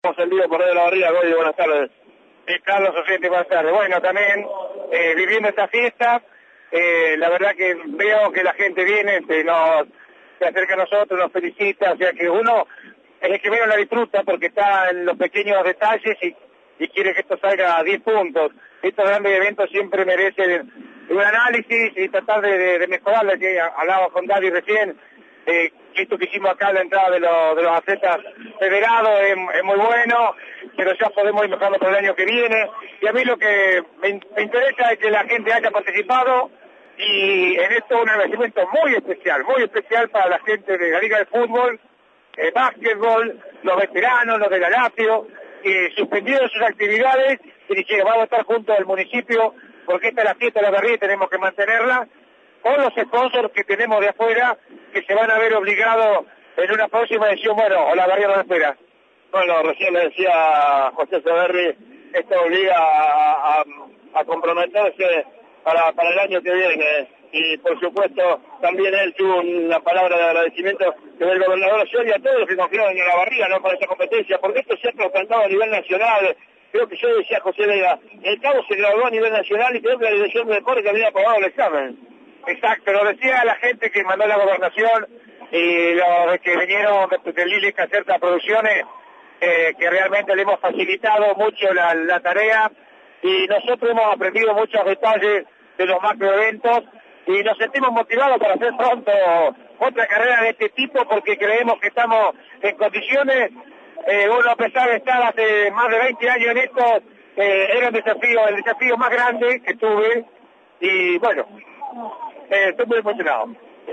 Encendido por Radio La Barriga, Goy, buenas tardes. Carlos Ocente, buenas tardes. Bueno, también viviendo esta fiesta, la verdad que veo que la gente viene, se acerca a nosotros, nos felicita, o sea que uno es el que menos la disfruta porque está en los pequeños detalles y quiere que esto salga a 10 puntos. Estos grandes eventos siempre merecen un análisis y tratar de mejorarlo, que hablaba con David recién. Esto que hicimos acá, la entrada de los atletas federados es muy bueno, pero ya podemos ir mejorando para el año que viene. Y a mí lo que me interesa es que la gente haya participado, y en esto un agradecimiento muy especial para la gente de la Liga de Fútbol, básquetbol, los veteranos, los de la Lazio, que suspendieron sus actividades y dijeron, vamos a estar juntos al municipio, porque esta es la fiesta de la Barriga y tenemos que mantenerla, con los sponsors que tenemos de afuera, que se van a ver obligados en una próxima edición. Bueno, o la Barriga no espera. Bueno, recién le decía José Severri, esto obliga a comprometerse para el año que viene. Y por supuesto, también él tuvo una palabra de agradecimiento del gobernador ayer y a todos los que confiaron en la Barriga, ¿no?, para esta competencia, porque esto se ha tratado a nivel nacional. Creo que yo decía a José Vega, el cabo se graduó a nivel nacional y creo que la dirección de deporte había aprobado el examen. Exacto, lo decía la gente que mandó la gobernación y los que vinieron de Lílica a hacer estas producciones, que realmente le hemos facilitado mucho la tarea, y nosotros hemos aprendido muchos detalles de los macroeventos y nos sentimos motivados para hacer pronto otra carrera de este tipo, porque creemos que estamos en condiciones. Uno, a pesar de estar hace más de 20 años en esto, era el desafío más grande que tuve, y bueno, estoy muy emocionado.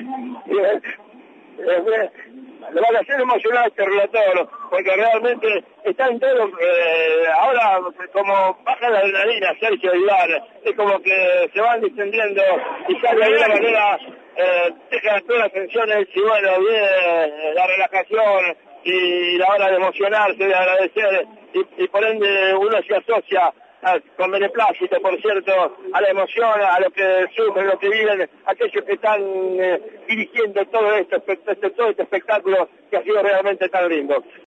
Le van a hacer emocionado este relator, porque realmente están todos, ahora como baja la adrenalina, Sergio Aguilar, es como que se van distendiendo y ya de alguna manera dejan todas las tensiones y bueno, viene la relajación y la hora de emocionarse, de agradecer, y por ende uno se asocia con beneplácito, por cierto, a la emoción, a lo que sufren, lo que viven aquellos que están dirigiendo todo este espectáculo que ha sido realmente tan lindo.